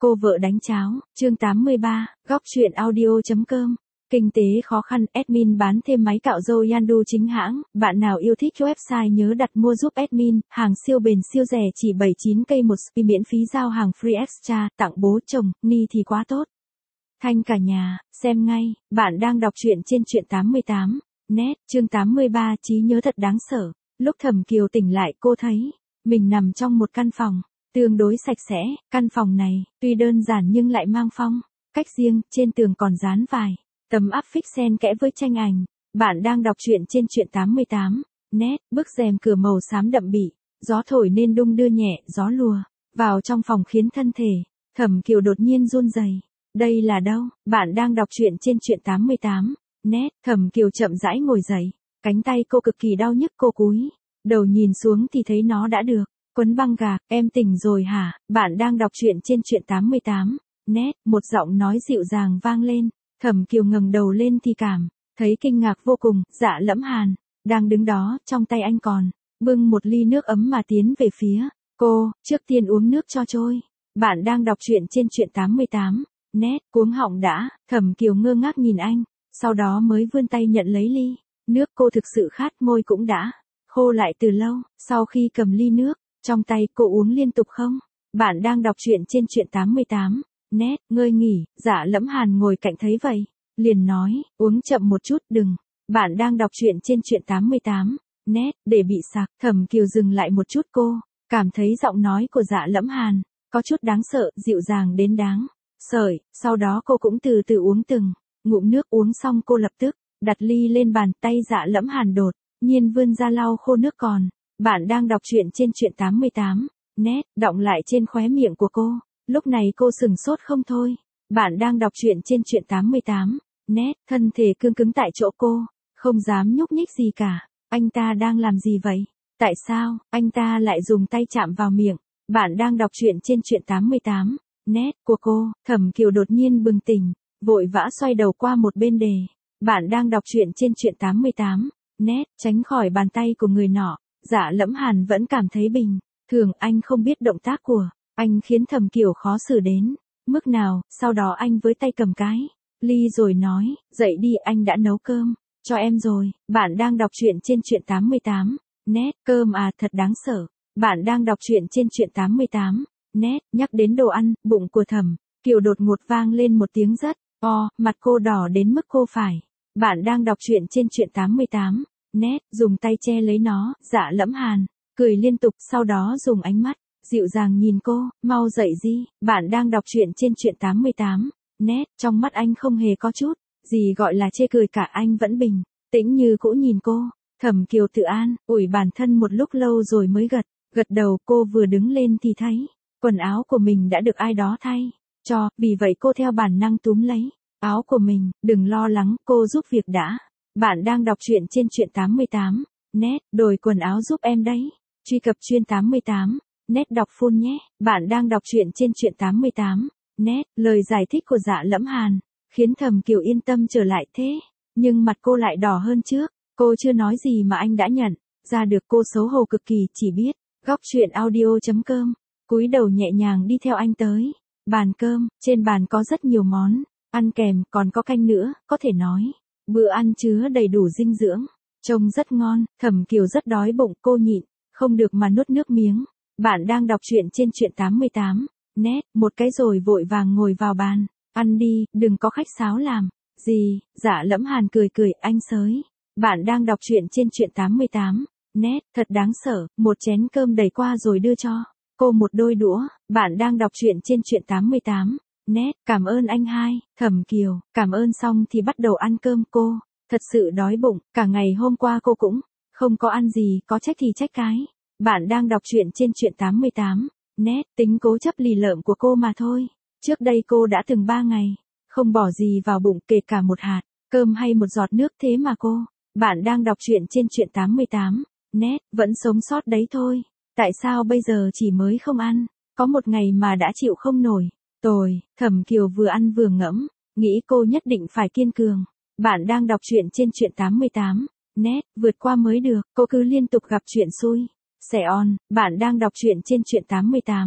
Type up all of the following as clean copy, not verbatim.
Cô vợ đánh cháo, chương 83, góc truyện audio.com. Kinh tế khó khăn, admin bán thêm máy cạo râu Yandu chính hãng, bạn nào yêu thích website nhớ đặt mua giúp admin, hàng siêu bền siêu rẻ chỉ 79k một spi miễn phí giao hàng free extra, tặng bố chồng, ni thì quá tốt. Thanh cả nhà, xem ngay, bạn đang đọc truyện trên truyện 88, net, chương 83 trí nhớ thật đáng sợ. Lúc Thẩm Kiều tỉnh lại cô thấy, mình nằm trong một căn phòng, tương đối sạch sẽ, căn phòng này, tuy đơn giản nhưng lại mang phong cách riêng, trên tường còn dán vài tấm áp phích xen kẽ với tranh ảnh. Bạn đang đọc truyện trên truyện 88, net, bức rèm cửa màu xám đậm bị gió thổi nên đung đưa nhẹ, gió lùa vào trong phòng khiến thân thể Thẩm Kiều đột nhiên run rẩy. Đây là đâu? Bạn đang đọc truyện trên truyện 88, net, Thẩm Kiều chậm rãi ngồi dậy, cánh tay cô cực kỳ đau nhức, cô cúi đầu nhìn xuống thì thấy nó đã được quấn băng gạc. Em tỉnh rồi hả? Bạn đang đọc truyện trên truyện 88, net, một giọng nói dịu dàng vang lên. Thẩm Kiều ngẩng đầu lên thì cảm thấy kinh ngạc vô cùng. Dạ Lẫm Hàn đang đứng đó, trong tay anh còn bưng một ly nước ấm mà tiến về phía cô. Trước tiên uống nước cho trôi. Bạn đang đọc truyện trên truyện 88, net, cuống họng đã. Thẩm Kiều ngơ ngác nhìn anh, sau đó mới vươn tay nhận lấy ly nước. Cô thực sự khát, môi cũng đã khô lại từ lâu. Sau khi cầm ly nước trong tay, cô uống liên tục không. Bạn đang đọc truyện trên truyện 88, net, ngơi nghỉ. Dạ Lẫm Hàn ngồi cạnh thấy vậy, liền nói, uống chậm một chút, đừng. Bạn đang đọc truyện trên truyện 88, net, để bị sặc. Thẩm Kiều dừng lại một chút, cô cảm thấy giọng nói của Dạ Lẫm Hàn có chút đáng sợ, dịu dàng đến đáng sợi. Sau đó cô cũng từ từ uống từng ngụm nước. Uống xong cô lập tức đặt ly lên bàn. Tay Dạ Lẫm Hàn đột nhiên vươn ra lau khô nước còn. Bạn đang đọc truyện trên truyện 88, net, đọng lại trên khóe miệng của cô. Lúc này cô sừng sốt không thôi. Bạn đang đọc truyện trên truyện 88, net, thân thể cương cứng tại chỗ, cô không dám nhúc nhích gì cả. Anh ta đang làm gì vậy? Tại sao anh ta lại dùng tay chạm vào miệng? Bạn đang đọc truyện trên truyện 88, net, của cô. Thẩm Kiều đột nhiên bừng tỉnh, vội vã xoay đầu qua một bên đề. Bạn đang đọc truyện trên truyện 88, net, tránh khỏi bàn tay của người nọ. Dạ Lẫm Hàn vẫn cảm thấy bình thường. Anh không biết động tác của anh khiến Thẩm Kiều khó xử đến mức nào. Sau đó anh với tay cầm cái ly rồi nói, dậy đi, anh đã nấu cơm cho em rồi. Bạn đang đọc truyện trên truyện 88, net, cơm à, thật đáng sợ. Bạn đang đọc truyện trên truyện 88, net, nhắc đến đồ ăn, bụng của Thẩm Kiều đột ngột vang lên một tiếng rất o, mặt cô đỏ đến mức cô phải. Bạn đang đọc truyện trên truyện 88, net, dùng tay che lấy nó. Dạ Lẫm Hàn cười liên tục, sau đó dùng ánh mắt dịu dàng nhìn cô, mau dậy đi. Bạn đang đọc truyện trên truyện 88, net, trong mắt anh không hề có chút gì gọi là chê cười cả. Anh vẫn bình tĩnh như cũ nhìn cô. Thẩm Kiều tự an ủi bản thân một lúc lâu rồi mới gật đầu. Cô vừa đứng lên thì thấy quần áo của mình đã được ai đó thay cho, vì vậy cô theo bản năng túm lấy áo của mình. Đừng lo lắng, cô giúp việc đã. Bạn đang đọc truyện trên truyện 88, net, đổi quần áo giúp em đấy. Truy cập chuyên 88, net đọc full nhé. Bạn đang đọc truyện trên truyện 88, net. Lời giải thích của Dạ Lẫm Hàn khiến Thẩm Kiều yên tâm trở lại, thế nhưng mặt cô lại đỏ hơn trước. Cô chưa nói gì mà anh đã nhận ra được. Cô xấu hổ cực kỳ, chỉ biết góc truyện audio.com. Cúi đầu nhẹ nhàng đi theo anh tới bàn cơm. Trên bàn có rất nhiều món ăn kèm, còn có canh nữa, có thể nói bữa ăn chứa đầy đủ dinh dưỡng, trông rất ngon. Thẩm Kiều rất đói bụng, cô nhịn không được mà nuốt nước miếng. Bạn đang đọc truyện trên truyện 88, net, một cái rồi vội vàng ngồi vào bàn. Ăn đi, đừng có khách sáo làm gì. Dạ Lẫm Hàn cười cười, anh sới. Bạn đang đọc truyện trên truyện 88, net, thật đáng sợ. Một chén cơm đầy qua rồi đưa cho cô một đôi đũa. Bạn đang đọc truyện trên truyện 88, net, cảm ơn anh hai. Thẩm Kiều cảm ơn xong thì bắt đầu ăn cơm. Cô thật sự đói bụng, cả ngày hôm qua cô cũng không có ăn gì, có trách thì trách cái. Bạn đang đọc truyện trên truyện 88, net, tính cố chấp lì lợm của cô mà thôi. Trước đây cô đã từng 3 ngày không bỏ gì vào bụng, kể cả một hạt cơm hay một giọt nước, thế mà cô. Bạn đang đọc truyện trên truyện 88, net, vẫn sống sót đấy thôi. Tại sao bây giờ chỉ mới không ăn? Có một ngày mà đã chịu không nổi. Tồi. Thẩm Kiều vừa ăn vừa ngẫm, nghĩ cô nhất định phải kiên cường. Bạn đang đọc truyện trên truyện 88, net, vượt qua mới được. Cô cứ liên tục gặp chuyện xui xẻ on. Bạn đang đọc truyện trên truyện 88,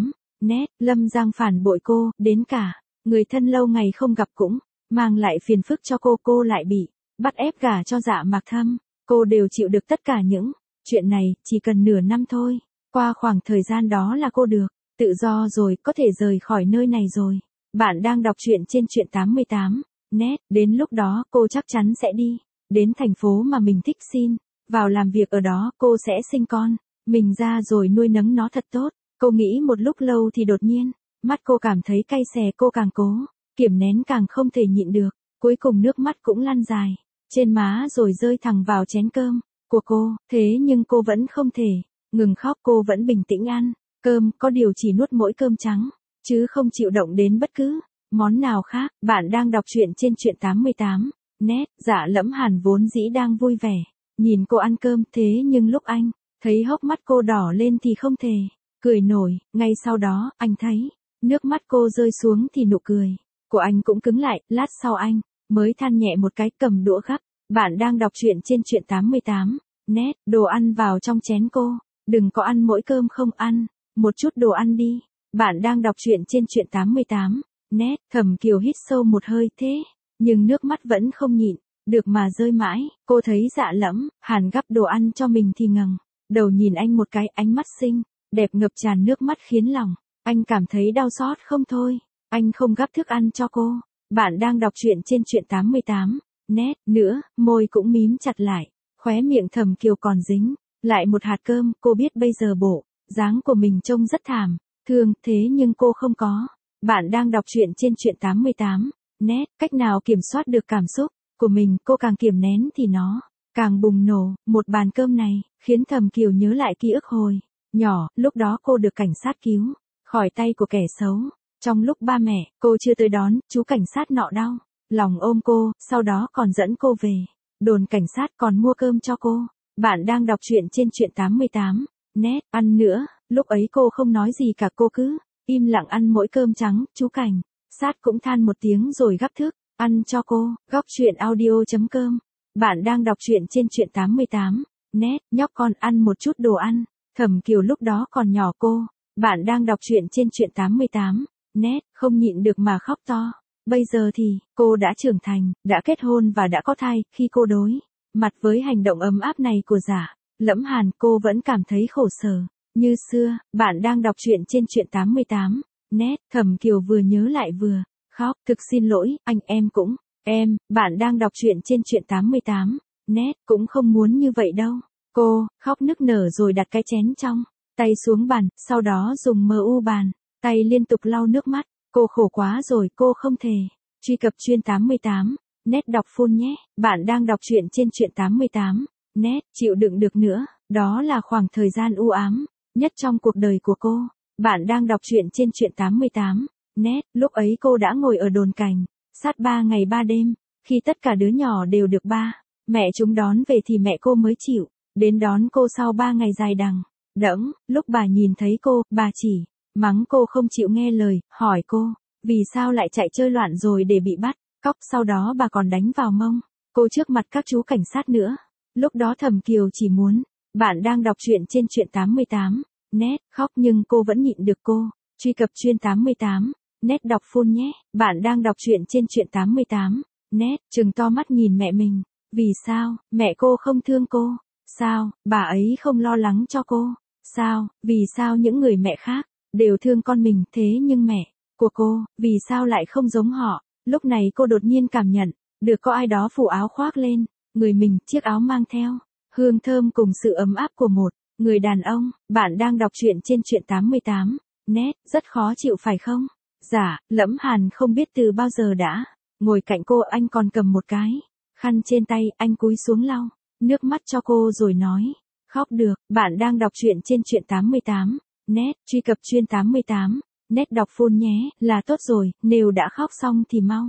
Nét, Lâm Giang phản bội cô, đến cả người thân lâu ngày không gặp cũng mang lại phiền phức cho cô lại bị bắt ép gả cho Dạ Mạc Thâm. Cô đều chịu được tất cả những chuyện này, chỉ cần nửa năm thôi. Qua khoảng thời gian đó là cô được tự do rồi, có thể rời khỏi nơi này rồi. Bạn đang đọc truyện trên truyện 88. Net, đến lúc đó cô chắc chắn sẽ đi đến thành phố mà mình thích, xin vào làm việc ở đó, cô sẽ sinh con mình ra rồi nuôi nấng nó thật tốt. Cô nghĩ một lúc lâu thì đột nhiên, mắt cô cảm thấy cay xè, cô càng cố kiềm nén càng không thể nhịn được, cuối cùng nước mắt cũng lăn dài trên má rồi rơi thẳng vào chén cơm của cô, thế nhưng cô vẫn không thể ngừng khóc, cô vẫn bình tĩnh ăn cơm, có điều chỉ nuốt mỗi cơm trắng, chứ không chịu động đến bất cứ món nào khác. Bạn đang đọc truyện trên truyện 88. Net, Dạ Lẫm Hàn vốn dĩ đang vui vẻ nhìn cô ăn cơm, thế nhưng lúc anh thấy hốc mắt cô đỏ lên thì không thể cười nổi. Ngay sau đó, anh thấy nước mắt cô rơi xuống thì nụ cười của anh cũng cứng lại, lát sau anh mới than nhẹ một cái, cầm đũa gắp. Bạn đang đọc truyện trên truyện 88. Net, đồ ăn vào trong chén cô, đừng có ăn mỗi cơm không, ăn một chút đồ ăn đi. Bạn đang đọc truyện trên truyện 88. Net, Thẩm Kiều hít sâu một hơi, thế nhưng nước mắt vẫn không nhịn được mà rơi mãi. Cô thấy Dạ Lẫm Hàn gắp đồ ăn cho mình thì ngẩng đầu nhìn anh một cái, ánh mắt xinh đẹp ngập tràn nước mắt khiến lòng anh cảm thấy đau xót không thôi. Anh không gắp thức ăn cho cô. Bạn đang đọc truyện trên truyện 88. Net, nữa, môi cũng mím chặt lại, khóe miệng Thẩm Kiều còn dính lại một hạt cơm. Cô biết bây giờ bộ dáng của mình trông rất thảm thương, thế nhưng cô không có. Bạn đang đọc truyện trên truyện 88. Net, cách nào kiểm soát được cảm xúc của mình, cô càng kiềm nén thì nó càng bùng nổ. Một bàn cơm này khiến Thẩm Kiều nhớ lại ký ức hồi nhỏ, lúc đó cô được cảnh sát cứu khỏi tay của kẻ xấu. Trong lúc ba mẹ cô chưa tới đón, chú cảnh sát nọ đau lòng ôm cô, sau đó còn dẫn cô về đồn cảnh sát, còn mua cơm cho cô. Bạn đang đọc truyện trên truyện 88. Net, ăn nữa. Lúc ấy cô không nói gì cả, cô cứ im lặng ăn mỗi cơm trắng. Chú cảnh sát cũng than một tiếng rồi gắp thức ăn cho cô. Góc truyện audio.com. Bạn đang đọc truyện trên truyện 88. Net, nhóc con ăn một chút đồ ăn. Thẩm Kiều lúc đó còn nhỏ cô. Bạn đang đọc truyện trên truyện 88. Net, không nhịn được mà khóc to. Bây giờ thì, cô đã trưởng thành, đã kết hôn và đã có thai. Khi cô đối mặt với hành động ấm áp này của Dạ Lẫm Hàn, cô vẫn cảm thấy khổ sở như xưa. Bạn đang đọc truyện trên truyện 88. Net, Thẩm Kiều vừa nhớ lại vừa khóc. Thực xin lỗi, anh, em cũng bạn đang đọc truyện trên truyện 88. Net, cũng không muốn như vậy đâu. Cô khóc nức nở rồi đặt cái chén trong tay xuống bàn, sau đó dùng bàn tay liên tục lau nước mắt. Cô khổ quá rồi, cô không thể. Truy cập chuyên 88. Net đọc full nhé. Bạn đang đọc truyện trên truyện 88. Net, chịu đựng được nữa. Đó là khoảng thời gian u ám nhất trong cuộc đời của cô. Bạn đang đọc truyện trên truyện 88. Net, lúc ấy cô đã ngồi ở đồn cảnh sát 3 ngày 3 đêm. Khi tất cả đứa nhỏ đều được ba mẹ chúng đón về thì mẹ cô mới chịu đến đón cô sau 3 ngày dài đằng đẵng. Lúc bà nhìn thấy cô, bà chỉ mắng cô không chịu nghe lời, hỏi cô vì sao lại chạy chơi loạn rồi để bị bắt cóc, sau đó bà còn đánh vào mông cô trước mặt các chú cảnh sát nữa. Lúc đó Thẩm Kiều chỉ muốn. Bạn đang đọc truyện trên truyện 88. Net, khóc nhưng cô vẫn nhịn được. Cô truy cập chuyên 88. Net đọc full nhé. Bạn đang đọc truyện trên truyện 88. Net, trừng to mắt nhìn mẹ mình. Vì sao, mẹ cô không thương cô? Sao, bà ấy không lo lắng cho cô? Sao, vì sao những người mẹ khác đều thương con mình, thế nhưng mẹ của cô, vì sao lại không giống họ? Lúc này cô đột nhiên cảm nhận được có ai đó phủ áo khoác lên người mình, chiếc áo mang theo hương thơm cùng sự ấm áp của một người đàn ông. Bạn đang đọc truyện trên truyện 88. Net, rất khó chịu phải không? Dạ Lẫm Hàn không biết từ bao giờ đã ngồi cạnh cô, anh còn cầm một cái khăn trên tay, anh cúi xuống lau nước mắt cho cô rồi nói, khóc được. Bạn đang đọc truyện trên truyện 88. Net, truy cập chuyên 88. Net đọc full nhé. Là tốt rồi, nếu đã khóc xong thì mau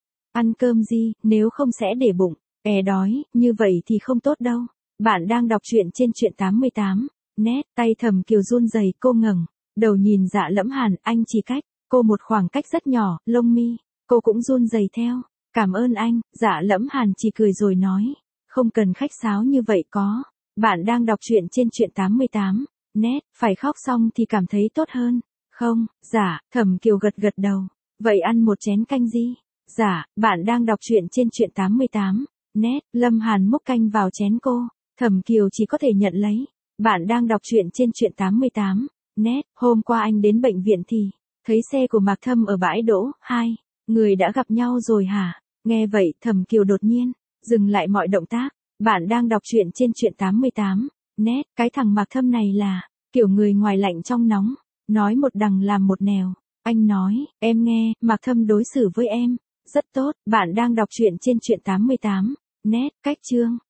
ăn cơm gì, nếu không sẽ để bụng đói, như vậy thì không tốt đâu. Bạn đang đọc truyện trên truyện 88. Net, tay Thẩm Kiều run rẩy, cô ngẩng đầu nhìn Dạ Lẫm Hàn, anh chỉ cách cô một khoảng cách rất nhỏ, lông mi cô cũng run rẩy theo. Cảm ơn anh. Dạ Lẫm Hàn chỉ cười rồi nói, không cần khách sáo như vậy có. Bạn đang đọc truyện trên truyện 88. Net, phải khóc xong thì cảm thấy tốt hơn. Không, dạ, Thẩm Kiều gật gật đầu. Vậy ăn một chén canh gì? Dạ, bạn đang đọc truyện trên truyện 88. Nét, Lâm Hàn múc canh vào chén cô. Thẩm Kiều chỉ có thể nhận lấy. Bạn đang đọc truyện trên truyện 88. Nét, hôm qua anh đến bệnh viện thì thấy xe của Mạc Thâm ở bãi đỗ, hai người đã gặp nhau rồi hả? Nghe vậy, Thẩm Kiều đột nhiên dừng lại mọi động tác. Bạn đang đọc truyện trên truyện 88. Nét, cái thằng Mạc Thâm này là kiểu người ngoài lạnh trong nóng, nói một đằng làm một nẻo. Anh nói, em nghe, Mạc Thâm đối xử với em rất tốt. Bạn đang đọc truyện trên truyện 88. Nét, cách chương